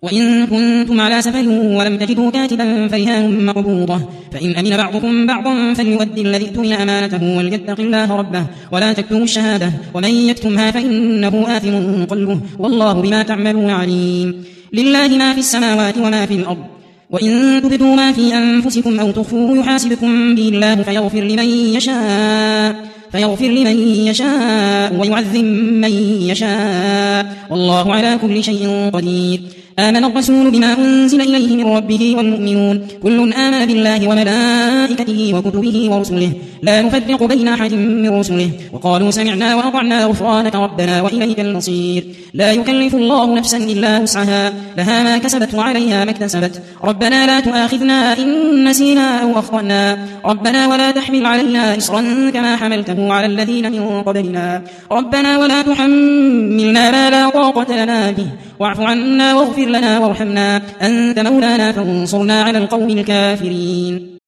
وإن كنتم على سفر ولم تجدوا كاتبا فرهان مقبوضة، فإن أمن بعضكم بعضا فليؤدي الذي ائتمن أمانته وليتق الله ربه ولا تكتموا الشهادة، ومن يكتمها فإنه آثم قلبه، والله بما تعملون عليم. لله ما في السماوات وما في الأرض، وإن تبدوا ما في أنفسكم أو تخفوه يحاسبكم به الله فيغفر لمن يشاء ويعذب من يشاء، والله على كل شيء قدير. آمن الرسول بما أنزل إليه من ربه والمؤمنون كل آمن بالله وملائكته وكتبه ورسله لا نفرق بين أحد من رسله، وقالوا سمعنا وأطعنا غفرانك ربنا وإليك المصير. لا يكلف الله نفسا إلا وسعها، لها ما كسبت وعليها ما اكتسبت. ربنا لا تؤاخذنا إن نسينا أو أخطأنا، ربنا ولا تحمل علينا إصرا كما حملته على الذين من قبلنا، ربنا ولا تحملنا ما لا طاقة لنا به، واعف عنا واغفر لنا وارحمنا، أنت مولانا فانصرنا على القوم الكافرين.